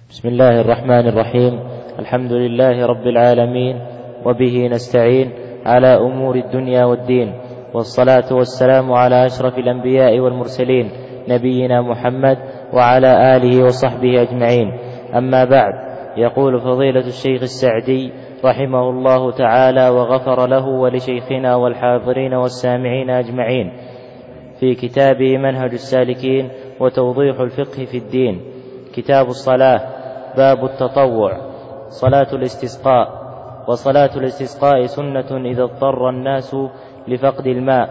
بسم الله الرحمن الرحيم. الحمد لله رب العالمين، وبه نستعين على أمور الدنيا والدين، والصلاة والسلام على أشرف الأنبياء والمرسلين نبينا محمد وعلى آله وصحبه أجمعين. أما بعد، يقول فضيلة الشيخ السعدي رحمه الله تعالى وغفر له ولشيخنا والحاضرين والسامعين أجمعين في كتابه منهج السالكين وتوضيح الفقه في الدين، كتاب الصلاة، باب التطوع، صلاة الاستسقاء. وصلاة الاستسقاء سنة إذا اضطر الناس لفقد الماء،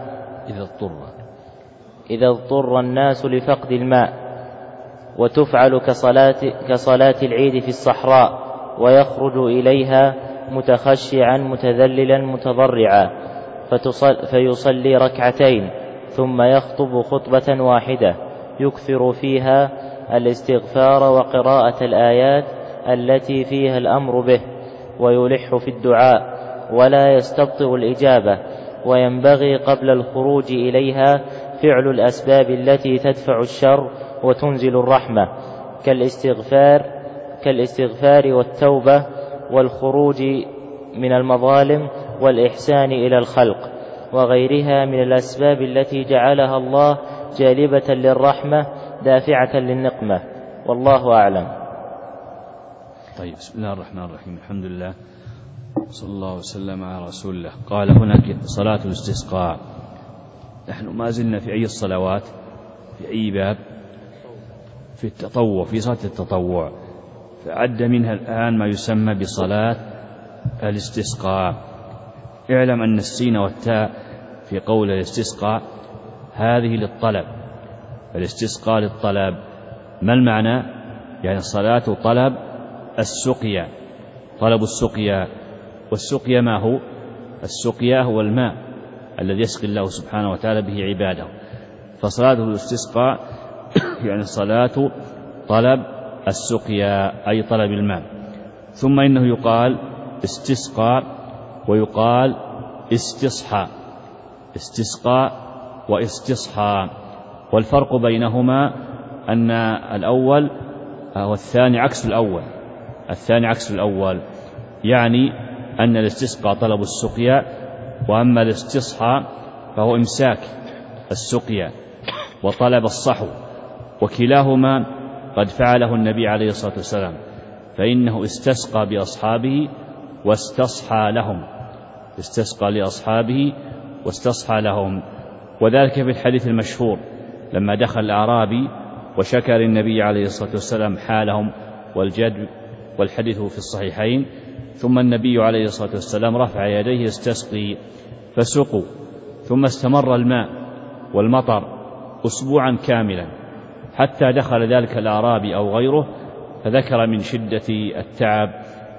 إذا اضطر الناس لفقد الماء، وتفعل كصلاة العيد في الصحراء، ويخرج إليها متخشعا متذللا متضرعا، فيصلي ركعتين ثم يخطب خطبة واحدة يكثر فيها الاستغفار وقراءة الآيات التي فيها الأمر به، ويلح في الدعاء ولا يستبطئ الإجابة. وينبغي قبل الخروج إليها فعل الأسباب التي تدفع الشر وتنزل الرحمة، كالاستغفار والتوبة والخروج من المظالم والإحسان إلى الخلق، وغيرها من الأسباب التي جعلها الله جالبة للرحمة دافعة للنقمة، والله أعلم. طيب، بسم الله الرحمن الرحيم. الحمد لله صلى الله وسلم على رسول الله. قال هناك صلاة الاستسقاء. نحن ما زلنا في أي الصلوات، في أي باب؟ في التطوع، في صلاة التطوع. فعد منها الآن ما يسمى بصلاة الاستسقاء. اعلم أن السين والتاء في قول الاستسقاء هذه للطلب، الاستسقاء للطلب. ما المعنى؟ يعني صلاة طلب السقيا، طلب السقيا. والسقيا ما هو؟ السقيا هو الماء الذي يسقي الله سبحانه وتعالى به عباده. فصلاة الاستسقاء يعني صلاة طلب السقيا، أي طلب الماء. ثم إنه يقال استسقاء ويقال استصحى، استسقاء واستصحى. والفرق بينهما أن الأول والثاني عكس الأول، الثاني عكس الأول، يعني أن الاستسقاء طلب السقيا، وأما الاستصحى فهو إمساك السقيا وطلب الصحو. وكلاهما قد فعله النبي عليه الصلاة والسلام، فإنه استسقى بأصحابه واستصحى لهم، استسقى لأصحابه واستصحى لهم. وذلك في الحديث المشهور لما دخل الأعرابي وشكر النبي عليه الصلاة والسلام حالهم والجد، والحديث في الصحيحين. ثم النبي عليه الصلاة والسلام رفع يديه يستسقي فسقوا، ثم استمر الماء والمطر أسبوعا كاملا حتى دخل ذلك الأعرابي أو غيره فذكر من شدة التعب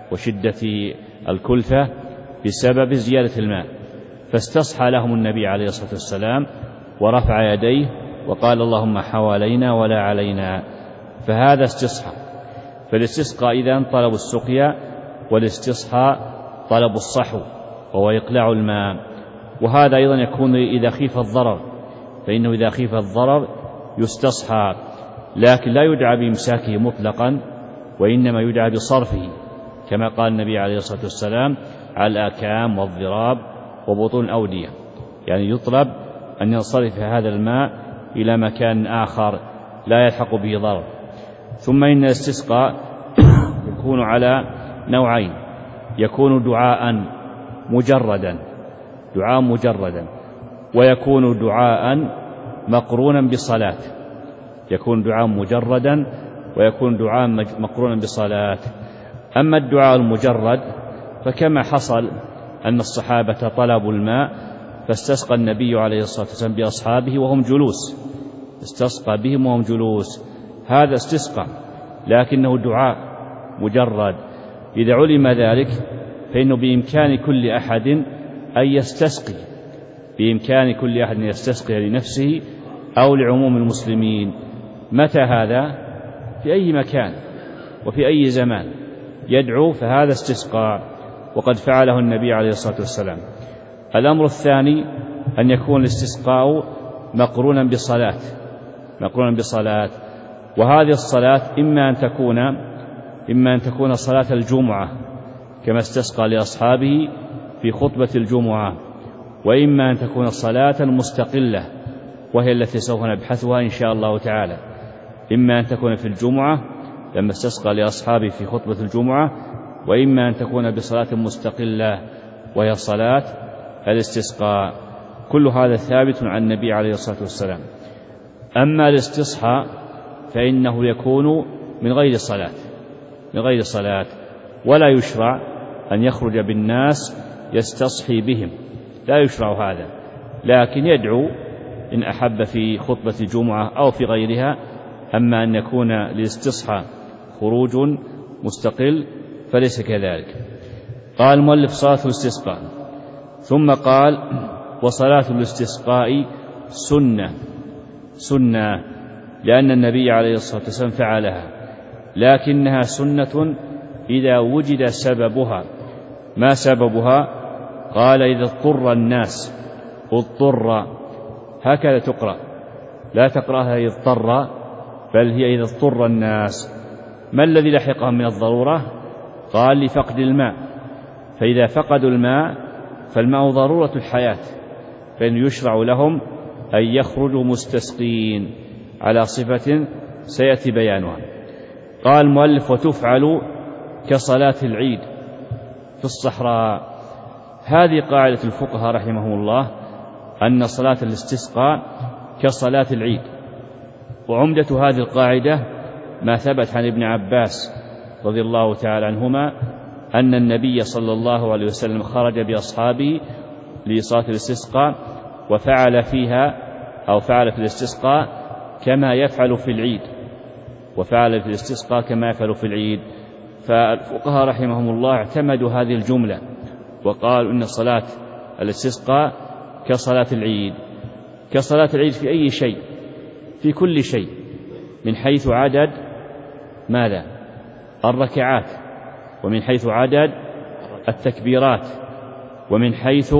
وشدة الكلفة بسبب زيادة الماء، فاستصحى لهم النبي عليه الصلاة والسلام ورفع يديه وقال اللهم حوالينا ولا علينا. فهذا استصحى. فالاستسقاء إذن طلب السقيا، والاستصحاء طلب الصحو وهو إقلاع الماء. وهذا أيضا يكون إذا خيف الضرر، فإنه إذا خيف الضرر يستصحى، لكن لا يدعى بإمساكه مطلقا، وإنما يدعى بصرفه، كما قال النبي عليه الصلاة والسلام على الآكام والضراب وبطون الأودية، يعني يطلب أن ينصرف هذا الماء إلى مكان آخر لا يلحق به ضرر. ثم إن الاستسقاء يكون على نوعين، يكون دعاء مجردا، دعاء مجردا، ويكون دعاء مقرونا بصلاة، يكون دعاء مجردا ويكون دعاء مقرونا بصلاة. أما الدعاء المجرد فكما حصل أن الصحابة طلبوا الماء فاستسقى النبي عليه الصلاة والسلام بأصحابه وهم جلوس، استسقى بهم وهم جلوس، هذا استسقى لكنه دعاء مجرد. إذا علم ذلك فإنه بإمكان كل أحد أن يستسقي، بإمكان كل أحد أن يستسقي لنفسه أو لعموم المسلمين. متى هذا؟ في أي مكان وفي أي زمان يدعو، فهذا استسقاء وقد فعله النبي عليه الصلاة والسلام. الأمر الثاني أن يكون الاستسقاء مقرونا بصلاة، مقرونا بصلاة. وهذه الصلاة إما أن تكون إما أن تكون صلاة الجمعة كما استسقى لأصحابه في خطبة الجمعة، وإما أن تكون صلاة مستقلة وهي التي سوف نبحثها إن شاء الله تعالى. إما أن تكون في الجمعة لما استسقى لأصحابه في خطبة الجمعة، وإما أن تكون بصلاة مستقلة وهي صلاة الاستسقاء. كل هذا ثابت عن النبي عليه الصلاة والسلام. أما الاستصحاء فإنه يكون من غير صلاة، ولا يشرع أن يخرج بالناس يستصحي بهم، لا يشرع هذا، لكن يدعو إن أحب في خطبة الجمعة أو في غيرها. أما أن يكون للاستصحاء خروج مستقل فليس كذلك. قال المؤلف صلاة الاستسقاء، ثم قال وصلاة الاستسقاء سنة لأن النبي عليه الصلاة والسلام فعلها، لكنها سنة إذا وجد سببها. ما سببها؟ قال إذا اضطر الناس، هكذا تقرأ، لا تقرأها إذا اضطر، بل هي إذا اضطر الناس. ما الذي لحقهم من الضرورة؟ قال لفقد الماء، فإذا فقدوا الماء فالماء ضرورة الحياة، فإن يشرع لهم أن يخرجوا مستسقين على صفة سيأتي بيانها. قال المؤلف وتفعل كصلاة العيد في الصحراء. هذه قاعدة الفقهاء رحمهم الله، أن صلاة الاستسقاء كصلاة العيد. وعمدة هذه القاعدة ما ثبت عن ابن عباس رضي الله تعالى عنهما أن النبي صلى الله عليه وسلم خرج بأصحابه لصلاة الاستسقاء وفعل فيها أو فعل في الاستسقاء كما يفعل في العيد، وفعل في الاستسقاء كما يفعل في العيد. فالفقهاء رحمهم الله اعتمدوا هذه الجملة وقالوا إن صلاة الاستسقاء كصلاة العيد. كصلاة العيد في أي شيء؟ في كل شيء، من حيث عدد ماذا؟ الركعات، ومن حيث عدد التكبيرات، ومن حيث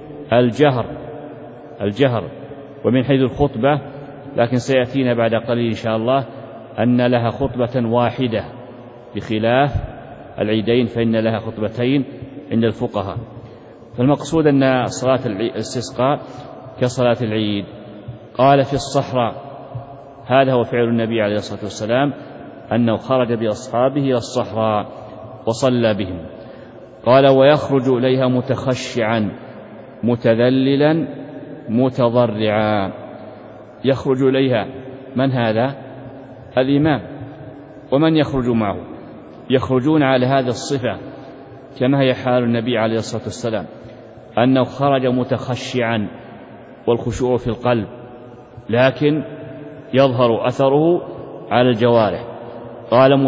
الجهر، ومن حيث الخطبة. لكن سيأتينا بعد قليل إن شاء الله أن لها خطبة واحدة بخلاف العيدين، فإن لها خطبتين عند الفقهاء. فالمقصود أن صلاة الاستسقاء كصلاة العيد. قال في الصحراء، هذا هو فعل النبي عليه الصلاة والسلام، أنه خرج بأصحابه إلى الصحراء وصلى بهم. قال ويخرج إليها متخشعا متذللا متضرعا. يخرج إليها من هذا؟ الإمام، ومن يخرج معه؟ يخرجون على هذه الصفة كما هي حال النبي عليه الصلاة والسلام، أنه خرج متخشعا، والخشوع في القلب، لكن يظهر أثره على الجوارح. قال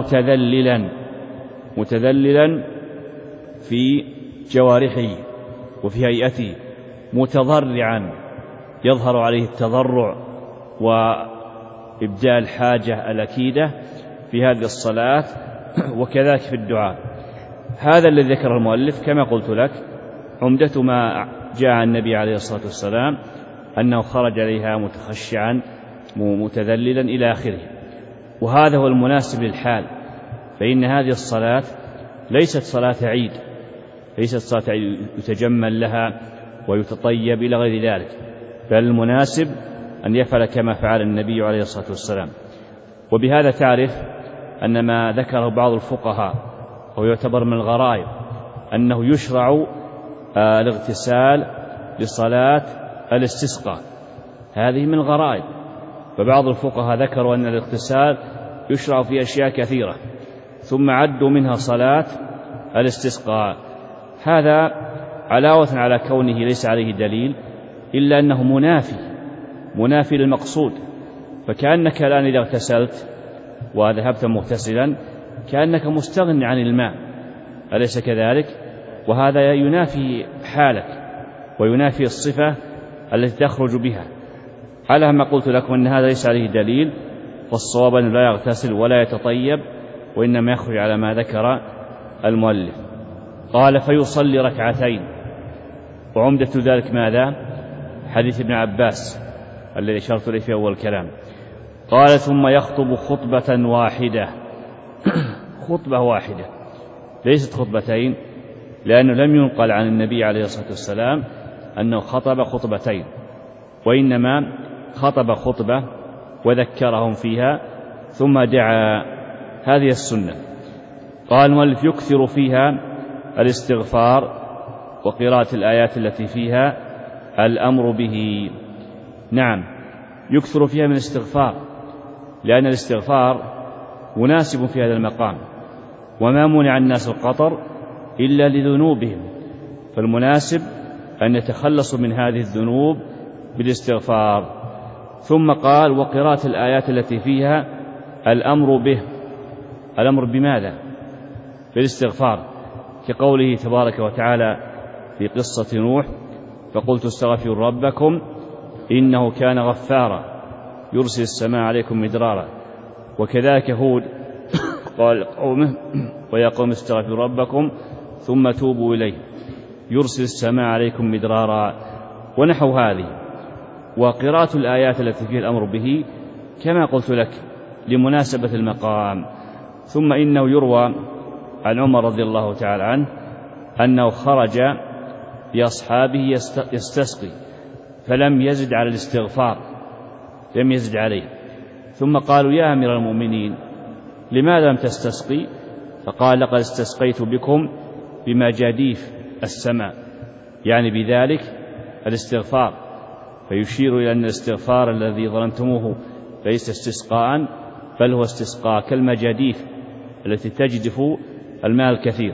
متذللا في جوارحه وفي هيئته، متضرعا يظهر عليه التضرع وإبداء الحاجة الأكيدة في هذه الصلاة، وكذلك في الدعاء. هذا الذي ذكر المؤلف كما قلت لك عمدة ما جاء عن النبي عليه الصلاة والسلام أنه خرج عليها متخشعا متذللا إلى آخره. وهذا هو المناسب للحال، فإن هذه الصلاة ليست صلاة عيد، يتجمل لها ويتطيب إلى غير ذلك، بل المناسب أن يفعل كما فعل النبي عليه الصلاة والسلام. وبهذا تعرف أن ما ذكره بعض الفقهاء هو يعتبر من الغرائب، أنه يشرع الاغتسال لصلاة الاستسقاء، هذه من الغرائب. فبعض الفقهاء ذكروا أن الاغتسال يشرع في أشياء كثيرة، ثم عدوا منها صلاة الاستسقاء. هذا علاوة على كونه ليس عليه دليل، إلا أنه منافي للمقصود. فكأنك الآن إذا اغتسلت وذهبت مغتسلا كأنك مستغني عن الماء، أليس كذلك؟ وهذا ينافي حالك وينافي الصفة التي تخرج بها. على ما قلت لكم أن هذا ليس عليه دليل، والصواب أن لا يغتسل ولا يتطيب، وإنما يخرج على ما ذكر المؤلف. قال فيصلي ركعتين، وعمدة ذلك ماذا؟ حديث ابن عباس الذي أشرت إليه في أول الكلام. قال ثم يخطب خطبة واحدة. خطبة واحدة ليست خطبتين، لأنه لم ينقل عن النبي عليه الصلاة والسلام أنه خطب خطبتين، وإنما خطب خطبة وذكرهم فيها ثم دعا. هذه السنة. قال المؤلف يكثر فيها الاستغفار وقراءة الآيات التي فيها الأمر به. نعم، يكثر فيها من الاستغفار، لأن الاستغفار مناسب في هذا المقام، وما منع الناس القطر إلا لذنوبهم، فالمناسب أن يتخلصوا من هذه الذنوب بالاستغفار. ثم قال وقراءة الآيات التي فيها الأمر به. الأمر بماذا؟ بالاستغفار، كقوله تبارك وتعالى في قصة نوح فقلت استغفروا ربكم إنه كان غفارا يرسل السماء عليكم مدرارا. وكذلك هود قال قومه ويا قوم استغفروا ربكم ثم توبوا إليه يرسل السماء عليكم مدرارا، ونحو هذه. وقراءة الآيات التي فيها الأمر به كما قلت لك لمناسبة المقام. ثم إنه يروى عن عمر رضي الله تعالى عنه أنه خرج بأصحابه يستسقي فلم يزد على الاستغفار، لم يزد عليه. ثم قالوا يا أمير المؤمنين لماذا لم تستسقي؟ فقال لقد استسقيت بكم بمجاديف السماء، يعني بذلك الاستغفار، فيشير إلى أن الاستغفار الذي ظننتموه ليس استسقاء بل هو استسقاء كالمجاديف التي تجدف الماء الكثير.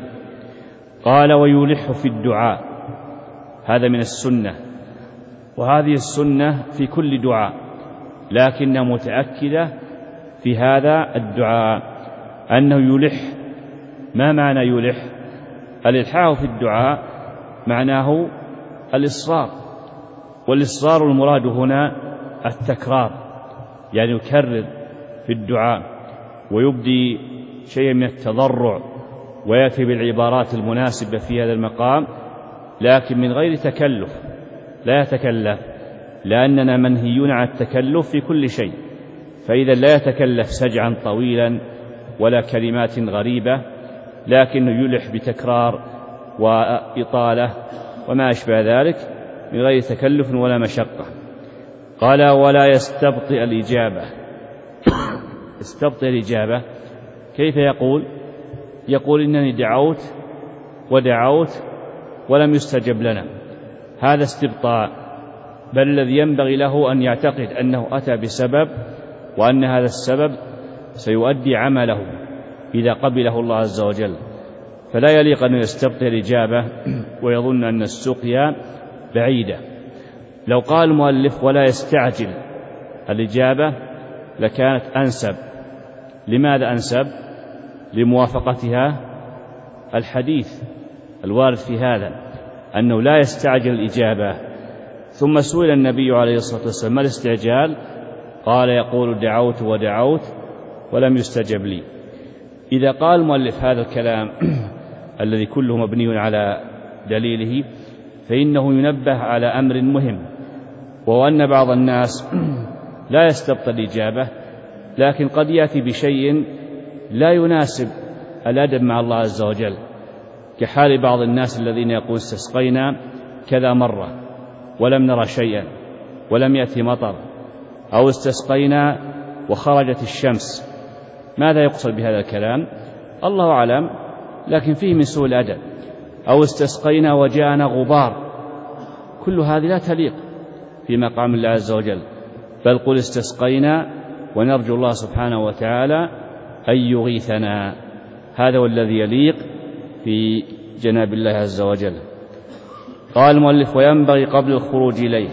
قال ويلح في الدعاء، هذا من السنة، وهذه السنة في كل دعاء، لكنها متأكدة في هذا الدعاء أنه يلح. ما معنى يلح؟ الإلحاح في الدعاء معناه الإصرار، والإصرار المراد هنا التكرار، يعني يكرر في الدعاء ويبدي شيئا من التضرع ويأتي بالعبارات المناسبة في هذا المقام، لكن من غير تكلف، لا يتكلف، لأننا منهيون عن التكلف في كل شيء، فإذا لا يتكلف سجعا طويلا ولا كلمات غريبة، لكنه يلح بتكرار وإطالة وما أشبه ذلك من غير تكلف ولا مشقة. قال ولا يستبطئ الإجابة. استبطئ الإجابة كيف يقول؟ يقول إنني دعوت ودعوت ولم يستجب لنا، هذا استبطاء، بل الذي ينبغي له أن يعتقد أنه أتى بسبب، وأن هذا السبب سيؤدي عمله إذا قبله الله عز وجل، فلا يليق أن يستبطئ الإجابة ويظن أن السقيا بعيدة. لو قال المؤلف ولا يستعجل الإجابة لكانت أنسب. لماذا أنسب؟ لموافقتها الحديث الوارد في هذا أنه لا يستعجل الإجابة. ثم سئل النبي عليه الصلاة والسلام ما الاستعجال؟ قال يقول دعوت ودعوت ولم يستجب لي. إذا قال المؤلف هذا الكلام الذي كله مبني على دليله، فإنه ينبه على أمر مهم، وهو أن بعض الناس لا يستبطئ الإجابة، لكن قد يأتي بشيء لا يناسب الأدب مع الله عز وجل، كحال بعض الناس الذين يقول استسقينا كذا مرة ولم نرى شيئا ولم يأتي مطر، أو استسقينا وخرجت الشمس. ماذا يقصد بهذا الكلام؟ الله أعلم، لكن فيه من سوء الأدب. أو استسقينا وجاءنا غبار، كل هذه لا تليق في مقام الله عز وجل، بل قل استسقينا ونرجو الله سبحانه وتعالى أن يغيثنا، هذا هو الذي يليق في جناب الله عز وجل. قال المؤلف وينبغي قبل الخروج إليه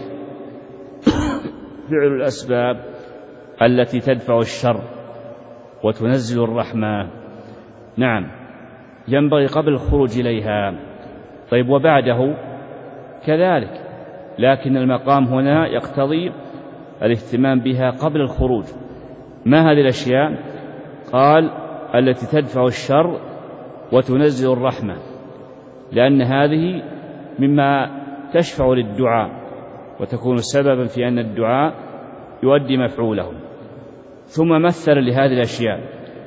فعل الأسباب التي تدفع الشر وتنزل الرحمة. نعم، ينبغي قبل الخروج إليها. طيب وبعده كذلك، لكن المقام هنا يقتضي الاهتمام بها قبل الخروج. ما هذه الأشياء؟ قال التي تدفع الشر وتنزل الرحمة، لأن هذه مما تشفع للدعاء وتكون سببا في أن الدعاء يؤدي مفعوله. ثم مثل لهذه الأشياء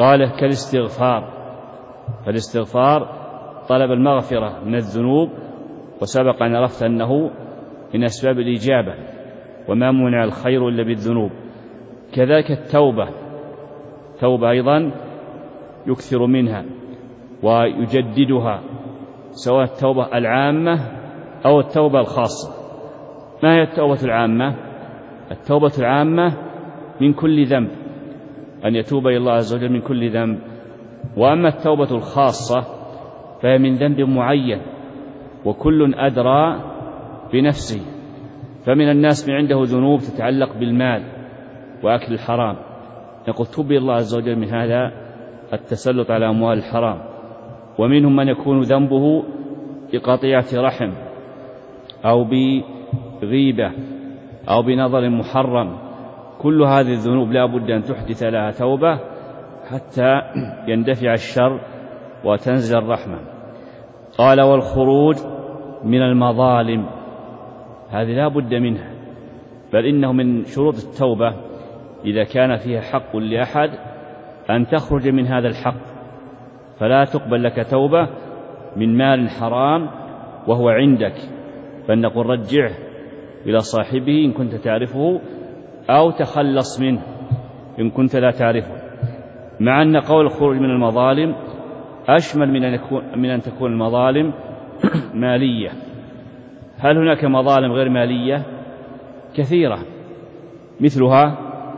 قال كالاستغفار، فالاستغفار طلب المغفرة من الذنوب، وسبق أن عرفت أنه من أسباب الإجابة، وما منع الخير إلا بالذنوب. كذلك التوبة أيضا يكثر منها ويجددها، سواء التوبة العامة أو التوبة الخاصة. ما هي التوبة العامة؟ التوبة العامة من كل ذنب، أن يتوب إلى الله عز وجل من كل ذنب. وأما التوبة الخاصة فهي من ذنب معين، وكل أدرى بنفسه. فمن الناس من عنده ذنوب تتعلق بالمال وأكل الحرام، نقول توب إلى الله عز وجل من هذا التسلط على أموال الحرام. ومنهم من يكون ذنبه بقطيعة رحم أو بغيبة أو بنظر محرم. كل هذه الذنوب لا بد أن تحدث لها توبة حتى يندفع الشر وتنزل الرحمة. قال والخروج من المظالم، هذه لا بد منها، بل إنه من شروط التوبة إذا كان فيها حق لأحد أن تخرج من هذا الحق، فلا تقبل لك توبة من مال حرام وهو عندك، فلنقول رجعه إلى صاحبه إن كنت تعرفه، أو تخلص منه إن كنت لا تعرفه. مع أن قول الخروج من المظالم أشمل من أن تكون المظالم مالية. هل هناك مظالم غير مالية؟ كثيرة، مثلها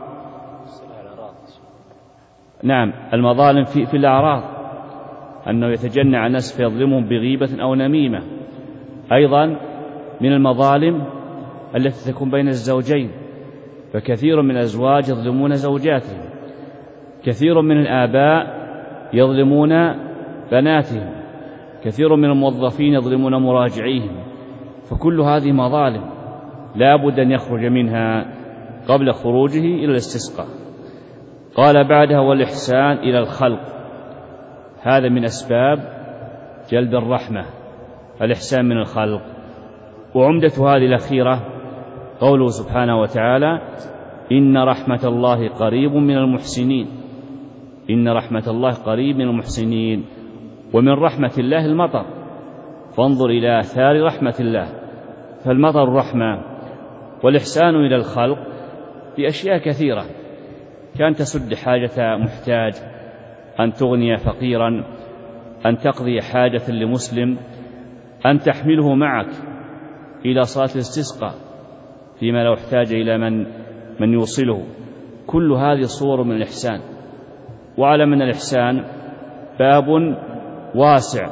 نعم المظالم في الأعراض، أنه يتجنى على الناس فيظلمهم بغيبة أو نميمة. أيضا من المظالم التي تكون بين الزوجين، فكثير من الأزواج يظلمون زوجاتهم، كثير من الآباء يظلمون بناتهم، كثير من الموظفين يظلمون مراجعيهم. فكل هذه مظالم لا بد أن يخرج منها قبل خروجه إلى الاستسقاء. قال بعدها والإحسان إلى الخلق، هذا من أسباب جلب الرحمة، الإحسان من الخلق. وعمدة هذه الأخيرة قوله سبحانه وتعالى إن رحمة الله قريب من المحسنين، إن رحمة الله قريب من المحسنين. ومن رحمة الله المطر، فانظر إلى آثار رحمة الله، فالمطر رحمة. والإحسان إلى الخلق بأشياء كثيرة، كان تسد حاجة محتاج، أن تغني فقيرا، أن تقضي حاجة لمسلم، أن تحمله معك إلى صلاة الاستسقاء فيما لو احتاج إلى من يوصله. كل هذه صور من الإحسان. وعلى من الإحسان باب واسع،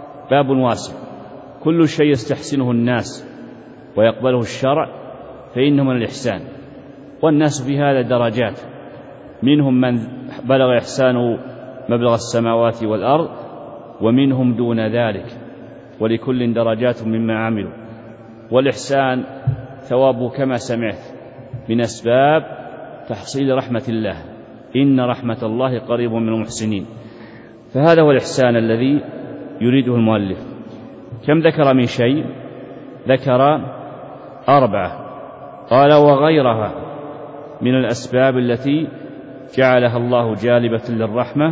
كل شيء يستحسنه الناس ويقبله الشرع فإنه من الإحسان. والناس في هذا درجات، منهم من بلغ إحسانه مبلغ السماوات والأرض، ومنهم دون ذلك، ولكل درجات مما عملوا. والإحسان ثوابه كما سمعت من أسباب تحصيل رحمة الله، إن رحمة الله قريب من المحسنين. فهذا هو الإحسان الذي يريده المؤلف. كم ذكر من شيء؟ ذكر 4. قال وغيرها من الأسباب التي جعلها الله جالبة للرحمة،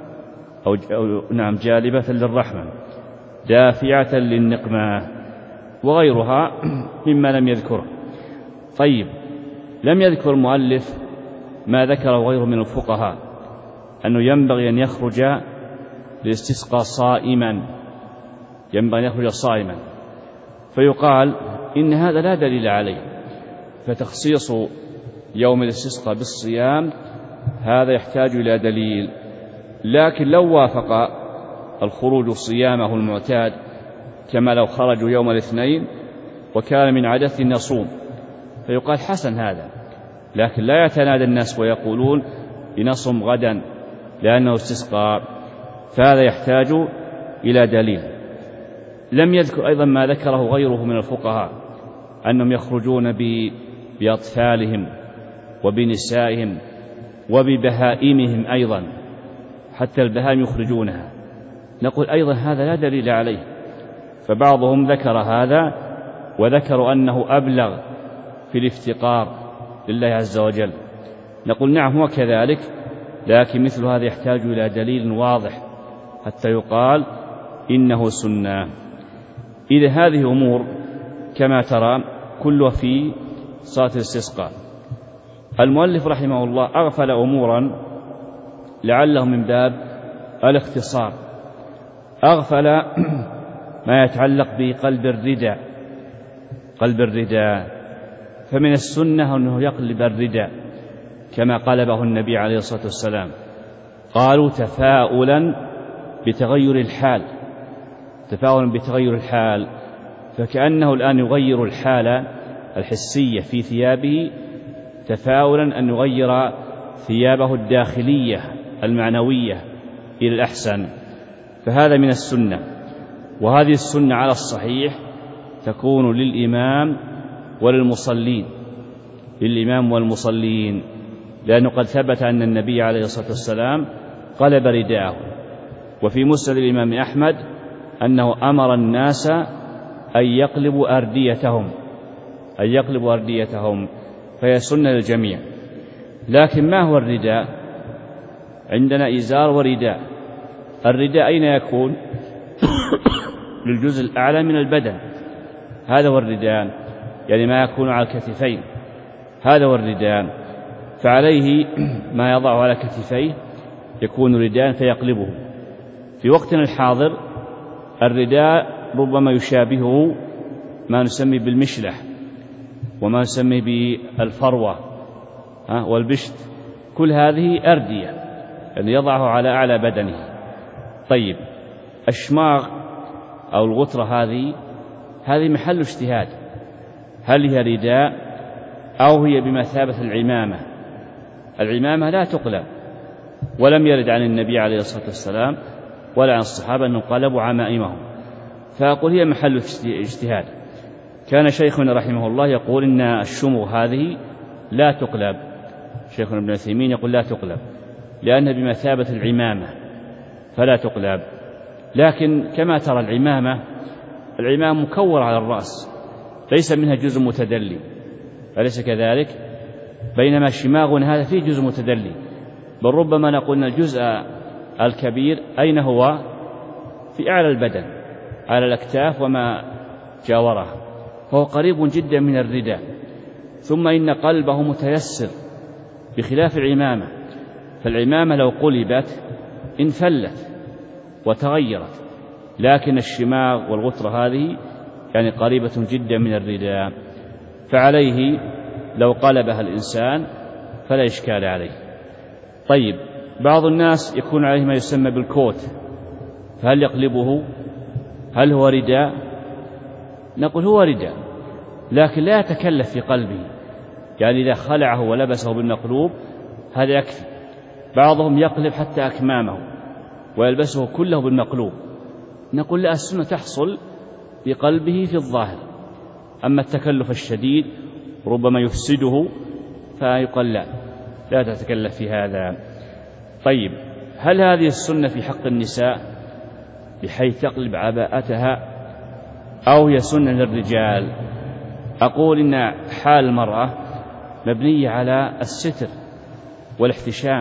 جالبة للرحمة دافعة للنقمة، وغيرها مما لم يذكره. طيب، لم يذكر المؤلف ما ذكره غيره من الفقهاء، أنه ينبغي أن يخرج للاستسقاء صائما، ينبغي أن يخرج صائما، فيقال إن هذا لا دليل عليه، فتخصيص يوم الاستسقاء بالصيام هذا يحتاج إلى دليل. لكن لو وافق الخروج صيامه المعتاد، كما لو خرجوا يوم الاثنين وكان من عادته يصوم، فيقال حسن هذا. لكن لا يتنادى الناس ويقولون لنصم غدا لأنه استسقاء، فهذا يحتاج إلى دليل. لم يذكر أيضا ما ذكره غيره من الفقهاء، أنهم يخرجون بأطفالهم وبنسائهم وببهائمهم أيضا، حتى البهائم يخرجونها. نقول أيضا هذا لا دليل عليه، فبعضهم ذكر هذا وذكروا أنه أبلغ في الافتقار لله عز وجل. نقول نعم هو كذلك، لكن مثل هذا يحتاج إلى دليل واضح حتى يقال إنه سنة. إذا هذه أمور كما ترى كلها في صلاة الاستسقاء. المؤلف رحمه الله أغفل أمورا لعله من باب الاختصار، أغفل ما يتعلق بقلب الرداء، قلب الرداء، فمن السنة أنه يقلب الرداء كما قلبه النبي عليه الصلاة والسلام، قالوا تفاؤلا بتغير الحال، تفاؤلا بتغير الحال، فكأنه الآن يغير الحالة الحسية في ثيابه تفاؤلا أن يغير ثيابه الداخلية المعنوية إلى الأحسن، فهذا من السنة. وهذه السنة على الصحيح تكون للإمام وللمصلين، للإمام والمصلين، لأنه قد ثبت أن النبي عليه الصلاة والسلام قلب رداءه. وفي مسند الإمام أحمد أنه أمر الناس أن يقلبوا أرديتهم، أن يقلبوا أرديتهم، فهي سنة للجميع. لكن ما هو الرداء؟ عندنا إزار ورداء. الرداء أين يكون؟ للجزء الأعلى من البدن، هذا هو الرداء، يعني ما يكون على الكتفين، هذا هو الرداء. فعليه ما يضع على كتفيه يكون رداء فيقلبه. في وقتنا الحاضر الرداء ربما يشابهه ما نسمي بالمشلح وما نسمي بالفروة والبشت، كل هذه أردية يعني يضعه على أعلى بدنه. طيب الشماغ أو الغترة هذه محل اجتهاد، هل هي رداء أو هي بمثابة العمامة؟ العمامة لا تقلب، ولم يرد عن النبي عليه الصلاة والسلام ولا عن الصحابة أنهم قلبوا عمائمهم، فأقول هي محل اجتهاد. كان شيخنا رحمه الله يقول إن الشموغ هذه لا تقلب، شيخنا ابن عثيمين يقول لا تقلب لأنها بمثابة العمامة فلا تقلب. لكن كما ترى العمامة مكورة على الرأس، ليس منها جزء متدلي، أليس كذلك؟ بينما الشماغ هذا فيه جزء متدلي، بل ربما نقول أن الجزء الكبير أين هو؟ في أعلى البدن على الأكتاف وما جاورها، فهو قريب جدا من الرداء. ثم إن قلبه متيسر بخلاف العمامة، فالعمامة لو قلبت انفلت وتغيرت، لكن الشماغ والغترة هذه يعني قريبة جدا من الرداء، فعليه لو قلبها الإنسان فلا إشكال عليه. طيب بعض الناس يكون عليه ما يسمى بالكوت، فهل يقلبه؟ هل هو رداء؟ نقول هو رداء، لكن لا يتكلف في قلبه، يعني إذا خلعه ولبسه بالمقلوب هذا يكفي. بعضهم يقلب حتى أكمامه ويلبسه كله بالمقلوب، نقول لا، السنة تحصل بقلبه في الظاهر، أما التكلف الشديد ربما يفسده فيقال لا تتكلف في هذا. طيب هل هذه السنة في حق النساء بحيث تقلب عباءتها أو هي سنة للرجال؟ أقول إن حال المرأة مبنية على الستر والاحتشام،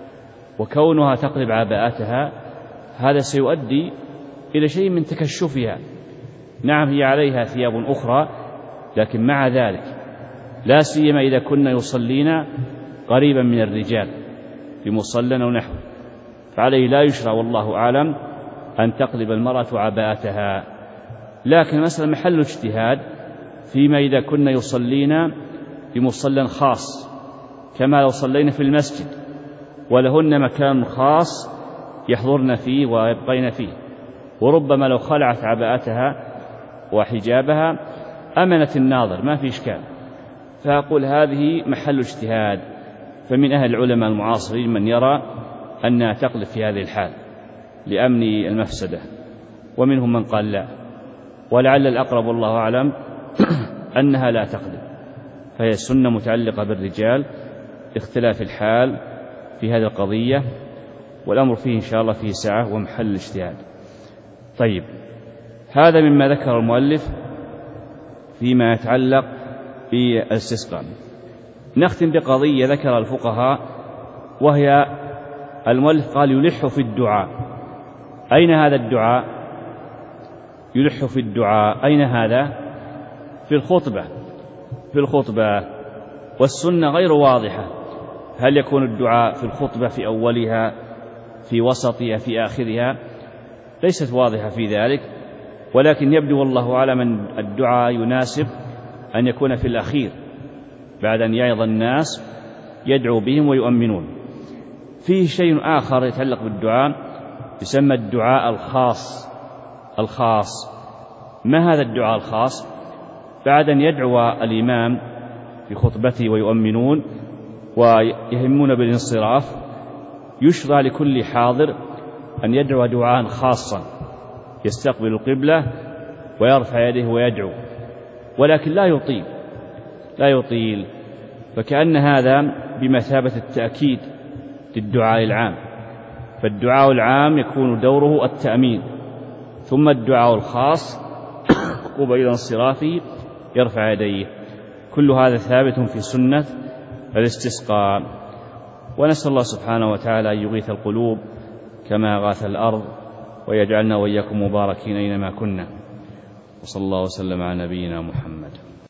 وكونها تقلب عباءتها هذا سيؤدي إلى شيء من تكشفها. نعم هي عليها ثياب أخرى، لكن مع ذلك لا سيما إذا كنا يصلين قريبا من الرجال في مصلى أو نحو، فعليه لا يشرع والله أعلم أن تقلب المرأة عباءتها. لكن مثلا محل اجتهاد فيما إذا كنا يصلين في مصلى خاص، كما لو صلينا في المسجد ولهن مكان خاص يحضرن فيه ويبقين فيه، وربما لو خلعت عباءتها وحجابها أمنت الناظر ما في إشكال، فأقول هذه محل اجتهاد. فمن أهل العلماء المعاصرين من يرى أنها تقلب في هذه الحال لأمن المفسدة، ومنهم من قال لا، ولعل الأقرب والله أعلم أنها لا تقلب، فهي السنة متعلقة بالرجال باختلاف الحال في هذه القضية، والأمر فيه إن شاء الله فيه سعة ومحل الاجتهاد. طيب هذا مما ذكر المؤلف فيما يتعلق بالاستسقاء. نختم بقضية ذكر الفقهاء، وهي المؤلف قال يلح في الدعاء. أين هذا الدعاء؟ يلح في الدعاء أين هذا؟ في الخطبة. والسنة غير واضحة، هل يكون الدعاء في الخطبة في أولها، في وسطها، في آخرها؟ ليست واضحة في ذلك، ولكن يبدو والله أعلم أن الدعاء يناسب أن يكون في الأخير بعد أن يعظ الناس يدعو بهم ويؤمنون. فيه شيء آخر يتعلق بالدعاء يسمى الدعاء الخاص. ما هذا الدعاء الخاص؟ بعد أن يدعو الإمام في خطبته ويؤمنون ويهمون بالانصراف، يشرع لكل حاضر أن يدعو دعاء خاصا يستقبل القبلة ويرفع يده ويدعو، ولكن لا يطيل، فكأن هذا بمثابة التأكيد للدعاء العام. فالدعاء العام يكون دوره التأمين، ثم الدعاء الخاص قبيل انصرافه يرفع يديه. كل هذا ثابت في سنة الاستسقاء. ونسأل الله سبحانه وتعالى أن يغيث القلوب كما غاث الأرض، ويجعلنا وإياكم مباركين أينما كنا. وصلى الله وسلم على نبينا محمد.